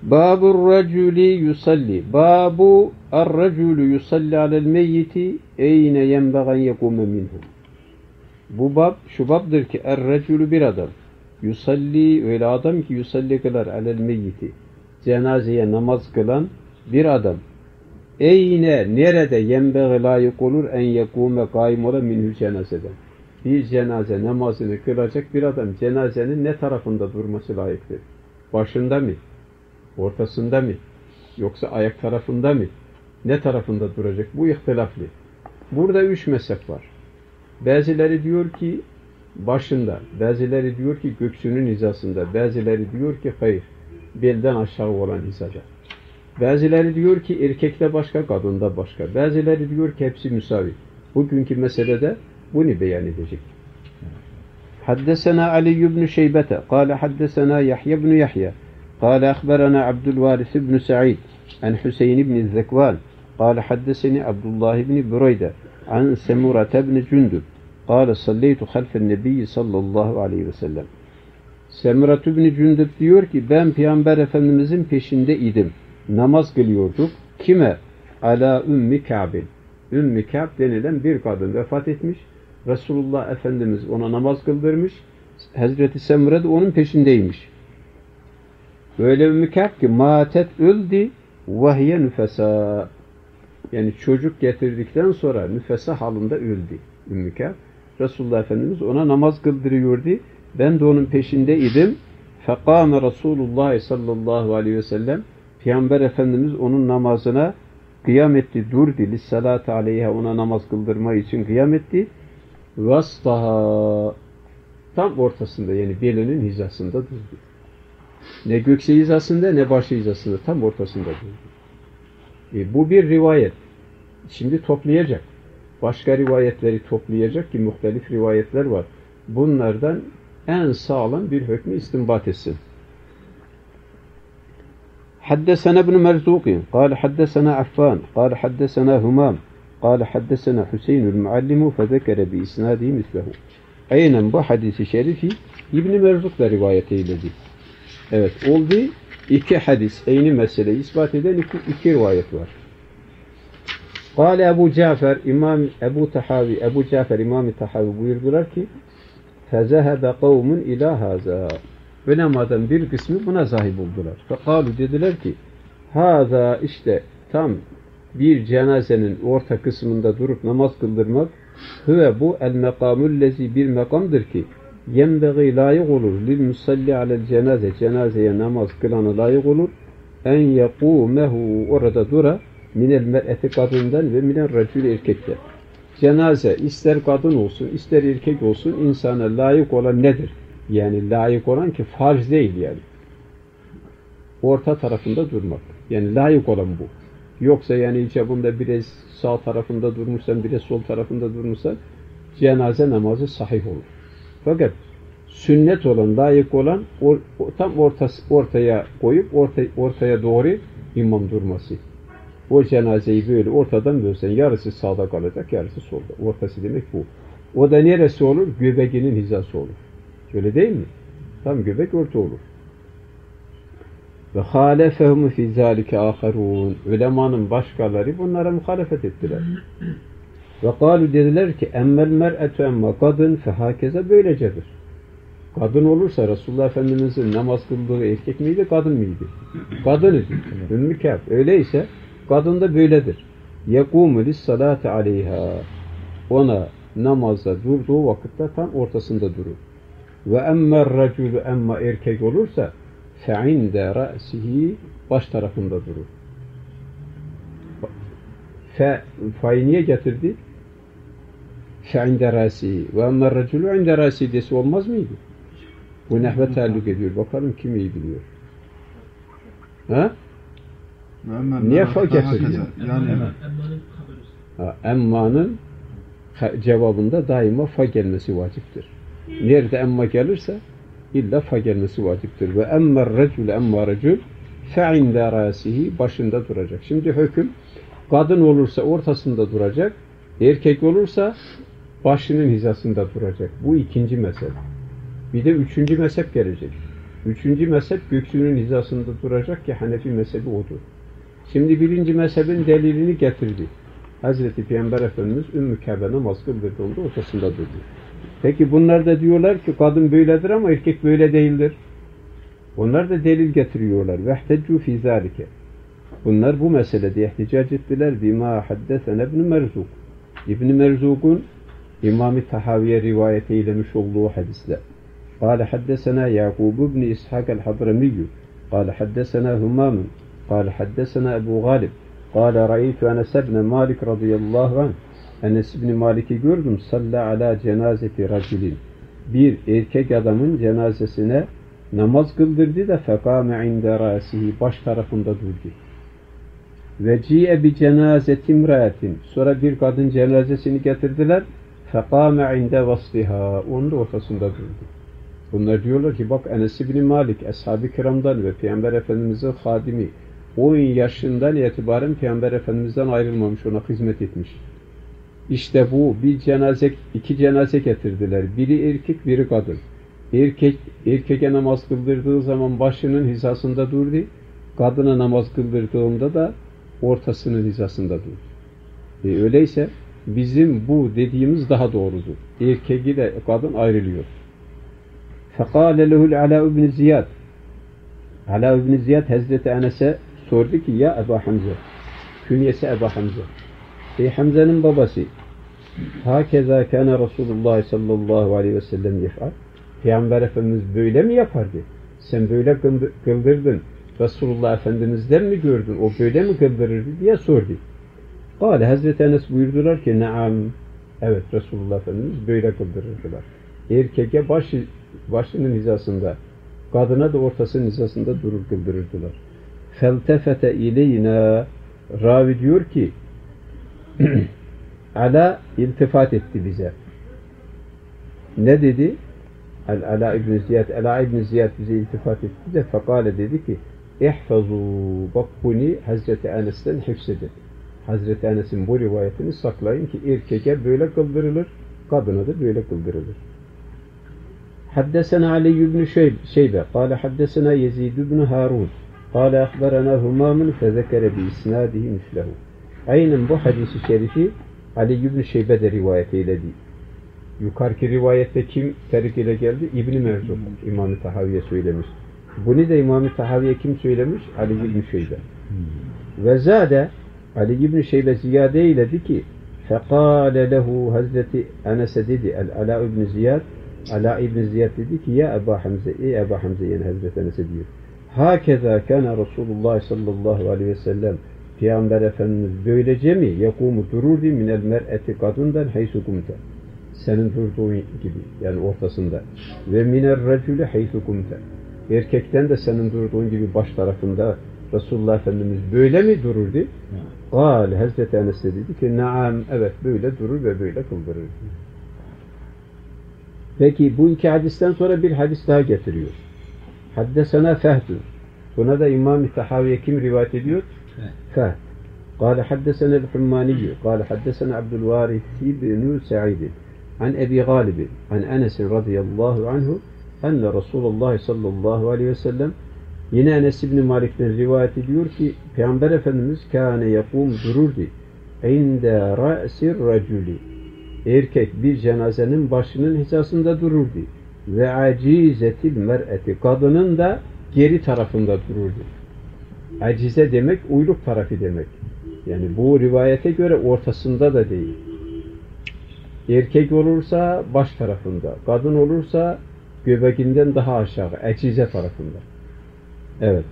Babur raculi yusalli. Babu ar-raculu yusalli alel meyyiti eyne yenbeğen yekume minhu. Bu bab şu babdır ki er-raculu bir adam. Yusalli öyle adam ki yusalli kılar alel meyyiti. Cenazeye namaz kılan bir adam. Eyne nerede yenbeğe layık olur en yekume kaim ola minhu cenazeden. Bir cenaze namazını kılacak bir adam cenazenin ne tarafında durması layıktır? Başında mı? Ortasında mı? Yoksa ayak tarafında mı? Ne tarafında duracak? Bu ihtilaflı. Burada 3 mezhep var. Bazıları diyor ki başında, bazıları diyor ki göğsünün hizasında, bazıları diyor ki hayır, belden aşağı olan hizada. Bazıları diyor ki erkekte başka, kadında başka. Bazıları diyor ki hepsi müsavi. Bugünkü meselede bunu beyan edecek. Haddesena Ali ibn Şeybete, kâle haddesena Yahya ibn Yahya, kâle akhberana Abdülvaris ibn Sa'id, an Hüseyin ibn Zekvan, kâle haddeseni Abdullah ibn Bureyde, an Semurata ibn Cündüb, kâle salleytu halfen nebiyyi sallallahu aleyhi ve sellem. Semurata ibn Cündüb diyor ki ben Peygamber Efendimizin peşinde idim. Namaz kılıyorduk. Kime? Ala Ümmü Ka'bin. Ümmü Ka'b denilen bir kadın vefat etmiş. Resulullah Efendimiz ona namaz kıldırmış. Hazreti Semure de onun peşindeymiş. Böyle Ümmü Ka'b ki matet öldü vahye nüfesa. Yani çocuk getirdikten sonra nüfesa halinde öldü Ümmü Ka'b. Resulullah Efendimiz ona namaz kıldırıyordu. Ben de onun peşindeydim. Fekâme Resulullah sallallahu aleyhi ve sellem Peygamber Efendimiz onun namazına kıyam etti, durdu. Lissalâti aleyha ona namaz kıldırma için kıyam etti. Vastaha tam ortasında yani belinin hizasında durdu. Ne gökse hizasında ne başı hizasında tam ortasında durdu. Bu bir rivayet. Şimdi toplayacak. Başka rivayetleri toplayacak ki muhtelif rivayetler var. Bunlardan en sağlam bir hükmü istinbat etsin. حدثنا ابن مرزوق قال حدثنا عفان قال حدثنا همام قال حدثنا حسين المعلم فذكر بإسناده مثله. Aynen bu hadisi şerifi İbn Merzuk da rivayet eyledi. Evet, oldu 2 hadis, aynı meseleyi ispat eden 2 rivayet var. قال Ebu Cafer İmam Ebu Cafer İmam-ı Tahavi buyurdular ki فَذَهَبَ قَوْمٌ إِلَى هَذَا. Ulemadan bir kısmı buna sahip oldular. Fekalu dediler ki haza işte tam bir cenazenin orta kısmında durup namaz kıldırmak ve bu el mekamullezi bir makamdır ki yenbeği layık olur lil musalli alel cenaze cenazeye namaz kılana layık olur en yekumehu orada dura minel mer'eti kadından ve minel racül erkekten. Cenaze ister kadın olsun ister erkek olsun insana layık olan nedir? Yani layık olan ki farz değil yani. Orta tarafında durmak. Yani layık olan bu. Yoksa yani icabında biraz sağ tarafında durmuşsan, biraz sol tarafında durmuşsan cenaze namazı sahih olur. Fakat sünnet olan, layık olan tam ortaya koyup ortaya doğru imam durması. O cenazeyi böyle ortadan bölsen yarısı sağda kalacak, yarısı solda. Ortası demek bu. O da neresi olur? Göbeğinin hizası olur. Öyle değil mi? Tam göbek orta olur. Ve halefehum fi zalike aharun. Ulemanın başkaları bunlara muhalefet ettiler. Ve kalu dediler ki emmel mer'etu emma kadın fehakeze böylecedir. Kadın olursa Resulullah Efendimiz'in namaz kıldığı erkek miydi, kadın mıydı? Kadın idi. Ümmü Kâb. Öyleyse kadın da böyledir. Yekumu lissalati aleyha. Ona namazda durduğu vakitte tam ortasında durur. Ve emmer raculu emma erkek olursa fe'inde ra'sihi baş tarafında durur. Fa'yı niye getirdi? Fe'inde ra'sihi ve emmer raculu inde ra'sihi desi olmaz mıydı? Bu nehve taalluk ediyor. Bakalım kim iyi biliyor. Ha? Niye fa getiriyor? Emma'nın cevabında daima fa gelmesi vaciptir. Nerede emma gelirse illa fa gelmesi vaciptir. Ve emmer recul emma recul fe'inde rasihi başında duracak. Şimdi hüküm kadın olursa ortasında duracak, erkek olursa başının hizasında duracak. Bu ikinci mezhep. Bir de üçüncü mezhep gelecek. Üçüncü mezhep göksünün hizasında duracak ki Hanefi mezhebi odur. Şimdi birinci mezhebin delilini getirdi. Hazreti Peygamber Efendimiz Ümmü Kabe namaz kıldırdığında ortasında durdu. Peki bunlar da diyorlar ki kadın böyledir ama erkek böyle değildir. Onlar da delil getiriyorlar. وَاحْتَجُّوا فِي ذَٰلِكَ Bunlar bu meselede ihticac ettiler. بِمَا حَدَّثَنَ ابْنُ مَرْزُوقُ İbn-i Merzuk'un İmam-ı Tahaviye rivayet eylemiş olduğu hadisler. قال حدثنا يعقوب بن إسحاق الحضرمي قال حدثنا همام قال حدثنا أبو غالب قال رأيت أنس بن مالك رضي الله عنه Enes ibn Malik'i gördüm. Salla ala cenazeti racülin. Bir erkek adamın cenazesine namaz kıldırdı da fekâme inde râsihi. Baş tarafında durdu. Ve ci'e bi cenazeti imrâetin. Sonra bir kadın cenazesini getirdiler. Fekâme inde vasliha. Onun da ortasında durdu. Bunlar diyorlar ki bak Enes ibn Malik Ashab-ı Kiram'dan ve Peygamber Efendimiz'in hadimi 10 yaşından itibaren Peygamber Efendimiz'den ayrılmamış, ona hizmet etmiş. İşte bu iki cenaze getirdiler. Biri erkek, biri kadın. Erkeke namaz kıldırdığı zaman başının hizasında durdu. Kadına namaz kıldırdığında da ortasının hizasında durdu. Öyleyse bizim bu dediğimiz daha doğrudur. Erkek ile kadın ayrılıyor. فَقَالَ لَهُ الْعَلَاءُ بْنِ زِيَادٍ Ala ibn Ziyad Hazreti Enes'e sordu ki ya Ebu Hamza, künyesi Ebu Hamza. Ey Hamza'nın babası, hakeza kâne Resulullah sallallahu aleyhi ve sellem yef'al. Peygamber Efendimiz böyle mi yapardı? Sen böyle kıldırdın. Resulullah Efendimiz'den mi gördün? O böyle mi kıldırırdı diye sordu. Kâle Hazreti Enes buyurdular ki naam. Evet, Resulullah Efendimiz böyle kıldırırdılar. Erkeke başının hizasında, kadına da ortasının hizasında durur kıldırırdılar. Feltefete ileyna, ravi diyor ki Ala iltifat etti bize. Ne dedi? Ala İbn Ziyad, Ala İbn Ziyad bize iltifat etti de fekale dedi ki ihfazu, bak bunu Hazreti Enes'ten hifzedin. Hazreti Enes'in bu rivayetini saklayın ki erkeke böyle kıldırılır, kadına da böyle kıldırılır. حدثنا علي بن شيبة قال حدثنا يزيد بن هارون قال أخبرنا همام فذكر بإسناده مثله. Aynen bu hadisi şerifi Ali ibn Şeybe de rivayet eyledi. Yukarıki rivayette kim terik ile geldi? İbn-i Merzuk, İmam-ı Tahaviye söylemiş. Bunu da İmam-ı Tahaviye kim söylemiş? Ali ibn Şeybe. Ve zade Ali ibn Şeybe ziyade eyledi ki fekâle lehu Hazreti Enes'e dedi Ala ibn Ziyad, Ala ibn Ziyad dedi ki ya Ebu Hamza, ey Ebu Hamza, yani Hazreti Enes'e diyor. Hakeza kana Resulullah sallallahu aleyhi ve sellem, Peygamber Efendimiz böylece mi yakumu dururdu minel mer'eti, kadından haysu kumte, senin durduğun gibi, yani ortasında, ve minel racülü haysu kumte, erkekten de senin durduğun gibi baş tarafında Resulullah Efendimiz böyle mi dururdu? Kâle Hazreti Enes dedi ki naam, evet böyle durur ve böyle kıldırır. Peki bu iki hadisten sonra bir hadis daha getiriyor. Haddesena Fehdun. Buna da İmam-ı Tahaviye kim rivayet ediyor? Fehd. Kâle haddesena el-Hummaniyyü. Kâle haddesena Abdülvarisi bin Sa'id. An Ebi Galib. An Enes radıyallahu anhu. Enne Resulullah sallallahu aleyhi ve sellem. Yine Enes ibn Malik'ten rivayet ediyor ki Peygamber Efendimiz kâne yakum dururdu. İnde ra'sir raculi. Erkek bir cenazenin başının hizasında dururdu. Ve acizetil mer'eti, kadının da geri tarafında dururdu. Acize demek uyluk tarafı demek. Yani bu rivayete göre ortasında da değil. Erkek olursa baş tarafında, kadın olursa göbeğinden daha aşağı, acize tarafında. Evet.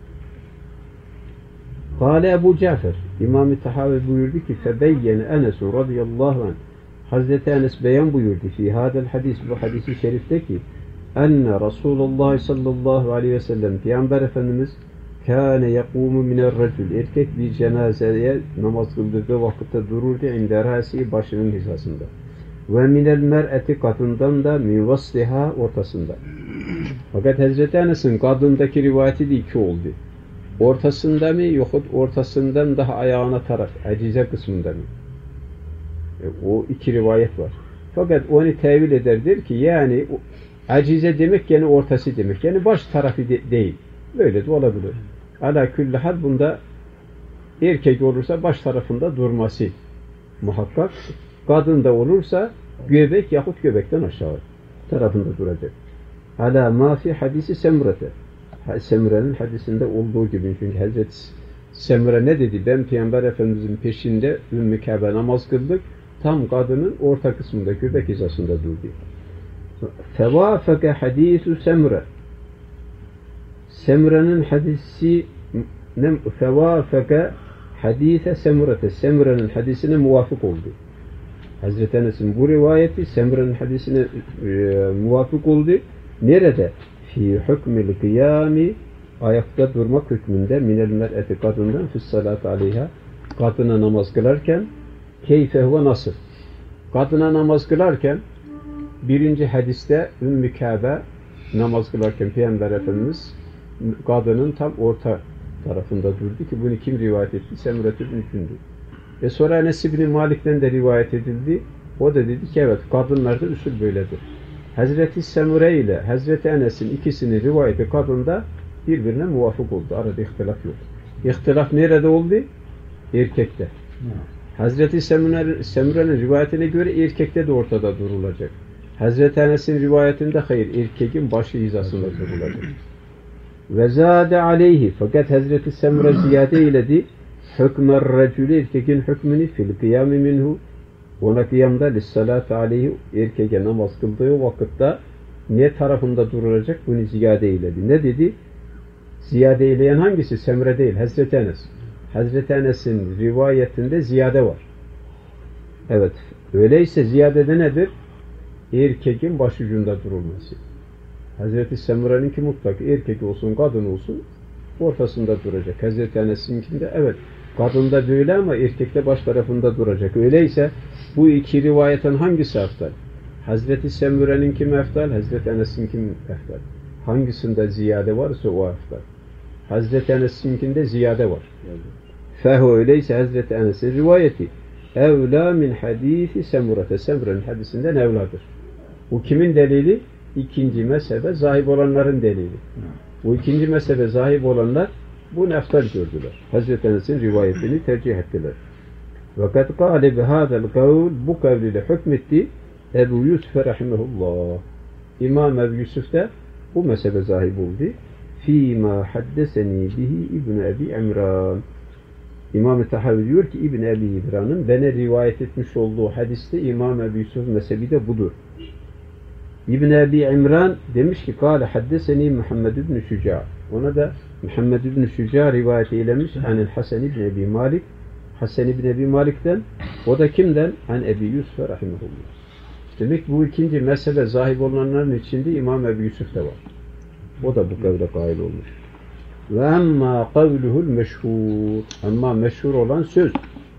Kâle Ebu Cafer, İmam-ı Tahavi buyurdu ki febeyyene Enes'u radıyallahu anh, Hazreti Enes beyan buyurdu fi hadel hadis, bu hadisi şerifte ki enne Resulullah sallallahu aleyhi ve sellem, Peygamber Efendimiz kâne yakûmu minel racül, erkek bir cenazeye namaz kıldırdığı vakitte dururdu inde râsi, başının hizasında, ve minel mer'eti, kadından da mivasliha, ortasında. Fakat Hazreti Enes'in kadındaki rivayeti de iki oldu. Ortasında mı yoksa ortasından daha ayağına taraf, acize kısmında mı? O iki rivayet var. Fakat onu tevil eder, der ki yani Acize demek yani ortası demek. Yani baş tarafı değil. Böyle de olabilir. Ala külli hal bunda erkek olursa baş tarafında durması muhakkak. Kadın da olursa göbek yahut göbekten aşağı tarafında duracak. Ala mafi hadisi Semra'te. Semra'nın hadisinde olduğu gibi. Çünkü Hazreti Semra ne dedi? Ben Peygamber Efendimizin peşinde Ümmü Kabe namaz kıldık. Tam kadının orta kısmında, göbek hizasında durdu. Fevafeke hadisu Semra. Semra'nın hadisi fevafeke hadise Semra'te. Semra'nın hadisine muvafık oldu. Hazreti Enes'in bu rivayeti Semra'nın hadisine muvafık oldu. Nerede? Fi hükmül kıyami, ayakta durmak hükmünde, minel mer'eti, kadından fissalat aleyha, kadına namaz kılarken keyfe huve nasıl? Kadına namaz kılarken birinci hadiste Ümmü Kabe namaz kılarken Peygamber Efendimiz kadının tam orta tarafında durdu ki bunu kim rivayet etti? Semret ibn Cündü. Sonra Enes ibn Malik'ten de rivayet edildi. O da dedi ki evet, kadınlarda usul böyledir. Hazreti Semure ile Hazreti Enes'in ikisinin rivayeti kadında birbirine muvafık oldu. Arada ihtilaf yok. İhtilaf nerede oldu? Erkekte. Hazreti Semre'nin rivayetine göre erkekte de ortada durulacak. Hazreti Enes'in rivayetinde hayır, erkeğin başı hizasında durulacak. Ve zâde aleyhi, fakat Hazreti Semre ziyade eyledi. Hükmer recülü, erkeğin hükmünü fil kıyami minhu, ona kıyamda lissalâtu aleyhi, erkeğe namaz kıldığı vakitte ne tarafında durulacak bunu ziyade eyledi. Ne dedi? Ziyade eyleyen hangisi? Semre değil, Hazreti Enes. Hazreti Enes'in rivayetinde ziyade var. Evet, öyleyse ziyadede nedir? Erkeğin başucunda durulması. Hazreti Semra'nınki mutlak erkek olsun, kadın olsun ortasında duracak. Hazreti Enes'inkinde evet, kadında böyle ama erkekte baş tarafında duracak. Öyleyse bu iki rivayetin hangisi eftal? Hazreti Semra'nınki mi eftal? Hazreti Enes'inki mi eftal? Hangisinde ziyade varsa o eftal. Hazreti Enes'inkinde ziyade var. Fehu öyleyse Hazreti Enes'in rivayeti evlâ min hadîsi Semra'te. Semra'nın hadisinden evladır. Bu kimin delili? İkinci mezhebe zahib olanların delili. Bu ikinci mezhebe zahib olanlar bu eftal gördüler. Hazreti Enes'in rivayetini tercih ettiler. Fakat kâle bihâzel kavl, bu kavliyle hükmetti Ebu Yusuf rahimehullah. İmam Ebu Yusuf da bu mezhebe zahib oldu. Fîmâ haddeseni bihi İbn-i Ebi İmran. İmam-ı Tahavi diyor ki İbn-i Ebi İmran'ın bana rivayet etmiş olduğu hadiste İmam Ebu Yusuf mezhebi de budur. İbn-i Ebi İmran demiş ki kâle haddeseni Muhammed ibn Şüca. Ona da Muhammed ibn Şüca rivayet eylemiş. Anil Hasan ibn Ebi Malik. Hasan ibn Ebi Malik'ten. O da kimden? An Ebi Yusuf rahimehullah. Demek bu ikinci mezhebe zahib olanların içinde İmam Ebu Yusuf da var. O da bu kavle kail olmuş. Ve amma kavluhul meşhur. Ama meşhur olan söz.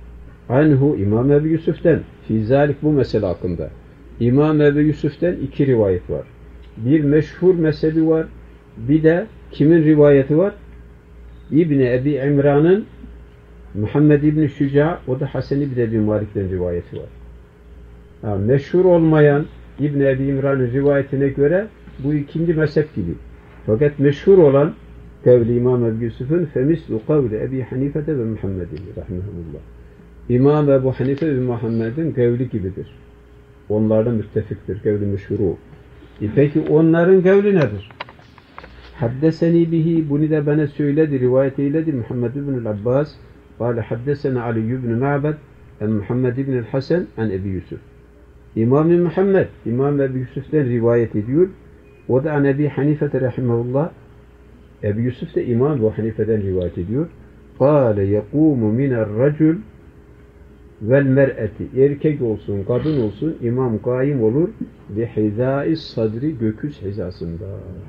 Anhu İmam Ebu Yusuf'ten. Fi zalik bu mesele hakkında. İmam Ebu Yusuf'ten iki rivayet var. Bir meşhur mezhebi var. Bir de kimin rivayeti var? İbn-i Ebi İmran'ın Muhammed İbn-i Şüca, o da Hasan İbn Ebi Malik'ten rivayeti var. Yani meşhur olmayan İbn-i Ebi İmran'ın rivayetine göre bu ikinci mezhep gibi. Fakat meşhur olan kavli İmam Ebu Yusuf'un femislu kavli Ebi Hanife'de ve Muhammed'in rahmetullah. İmam Ebu Hanife ve Muhammed'in kavli gibidir. Onlarla müttefiktir. Kavli meşhuru. Peki onların kavli nedir? Haddeseni bihi, bunu da bana söyledi, rivayet eyledi Muhammed ibn Abbas. Kâle haddesena Ali ibn Ma'bed en Muhammed ibn Hasan en Ebi Yusuf. İmam-ı Muhammed, İmam Ebu Yusuf'ten rivayet ediyor. O da an Ebi Hanife rahimahullah. Ebu Yusuf da İmam Ebu Hanife'den rivayet ediyor. Kâle yekûmu mine'r-racul vel mer'eti. Erkek olsun, kadın olsun, imam kaim olur ve hizâ-i sadri, göküs hizasında.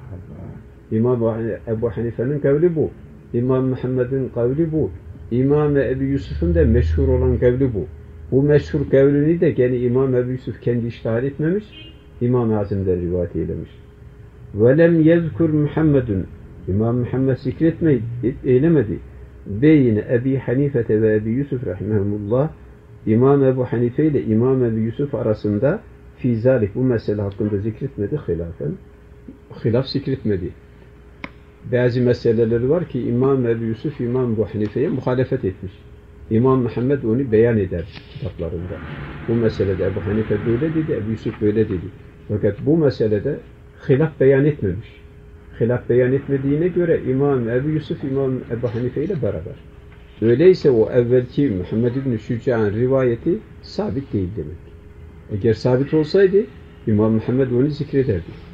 İmam Ebu Hanife'nin kavli bu. İmam Muhammed'in kavli bu. İmam Ebu Yusuf'un da meşhur olan kavli bu. Bu meşhur kavlini de gene İmam Ebu Yusuf kendi iştihar etmemiş, İmam-ı Azim'den rivayet eylemiş. وَلَمْ يَذْكُرْ Muhammedun. İmam Muhammed eylemedi. Beyne Ebi Hanifete ve Ebi Yusuf rahimahumullah. İmam Ebu Hanife ile İmam Ebu Yusuf arasında fi zalik bu mesele hakkında zikretmedi hilafen. Hilaf zikretmedi. Bazı meseleleri var ki İmam Ebu Yusuf İmam Ebu Hanife'ye muhalefet etmiş. İmam Muhammed onu beyan eder kitaplarında. Bu meselede Ebu Hanife böyle dedi, Ebu Yusuf böyle dedi. Fakat bu meselede hilaf beyan etmemiş. Hilaf beyan etmediğine göre İmam Ebu Yusuf İmam Ebu Hanife ile beraber. Öyleyse o evvelki Muhammed İbn-i Şüca'nın rivayeti sabit değil demek. Eğer sabit olsaydı İmam Muhammed onu zikrederdi.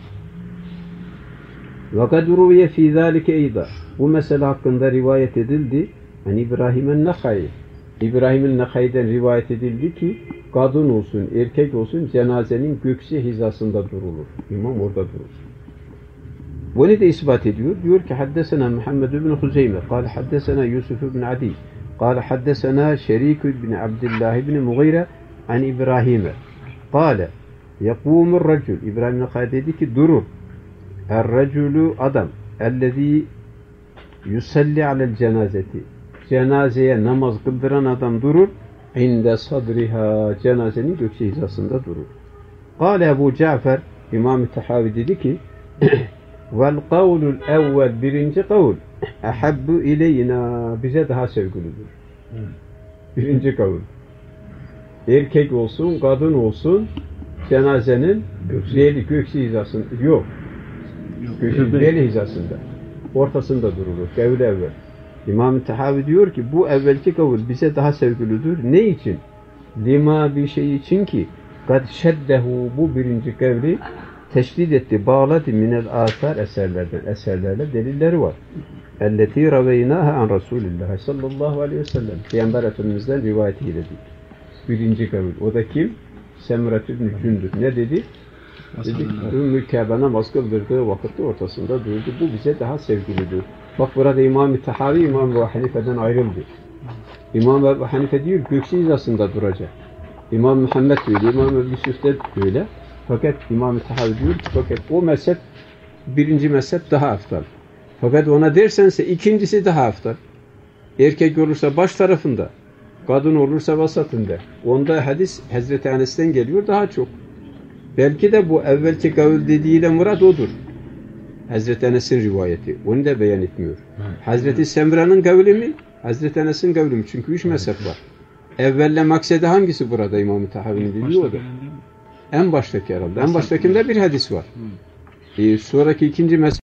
وَقَدْ رُوِيَ ف۪ي ذَٰلِكَ اَيْضًا Bu mesele hakkında rivayet edildi. Yani İbrahim'in Nakha'i. İbrahim'in Nakhai'den rivayet edildi ki kadın olsun, erkek olsun cenazenin göksü hizasında durulur. İmam orada durur. Bunu da ispat ediyor. Diyor ki haddesena Muhammed ibn Huzeyme. Kale haddesena Yusuf ibn Adi. Kale haddesena Şerik ibn Abdullah ibn Mughire an İbrahim'e. Kale yakumur racul. İbrahim Nakhai dedi ki durur. Er-raculu adam. Ellezî yusalli alel cenazeti. Cenazeye namaz kıldıran adam durur. İnde sadriha. Cenazenin gökçe hizasında durur. Kale Ebu Cafer İmam-ı Tahavi dedi ki vel kavlul evvel birinci kavl ehabbu ileyna bize daha sevgilidir. Birinci kavl. Erkek olsun, kadın olsun cenazenin gökçe hizasında yok. Gökçe hizasında. Ortasında durulur. Kavl evvel. İmam-ı Tahavi diyor ki bu evvelki kavul bize daha sevgilidir. Ne için? Lima bir şey için ki kad şeddehu bu birinci kavli teşdid etti, bağladı minel asar eserlerle delilleri var. Elleti raveynaha an Resulillah sallallahu aleyhi ve sellem. Peygamber Efendimiz'den rivayet edildi. Birinci kavil. O da kim? Semret ibn Cündür. Ne dedi? Dedi Ümmü Kâbe namaz kıldırdığı vakitte ortasında durdu. Bu bize daha sevgilidir. Bak burada İmam-ı Tahavi İmam Ebu Hanife'den ayrıldı. İmam Ebu Hanife diyor gökçe hizasında duracak. İmam Muhammed öyle, İmam Ebu Yusuf de öyle. Fakat İmam-ı Tahavi diyor ki fakat o mezhep birinci mezhep daha haftal. Fakat ona dersense ikincisi daha haftal. Erkek olursa baş tarafında, kadın olursa vasatında. Onda hadis Hazreti Enes'ten geliyor daha çok. Belki de bu evvelki kavil dediğiyle murat odur. Hazreti Enes'in rivayeti. Onu da beyan etmiyor. Hazreti Semra'nın kavli mi? Hazreti Enes'in kavli mi? Çünkü 3 mezhep var. Evvelle maksedi hangisi burada İmam-ı Tahavi'nin dediği o da. En baştaki herhalde. En baştakinde bir hadis var. Sonraki ikinci mezhep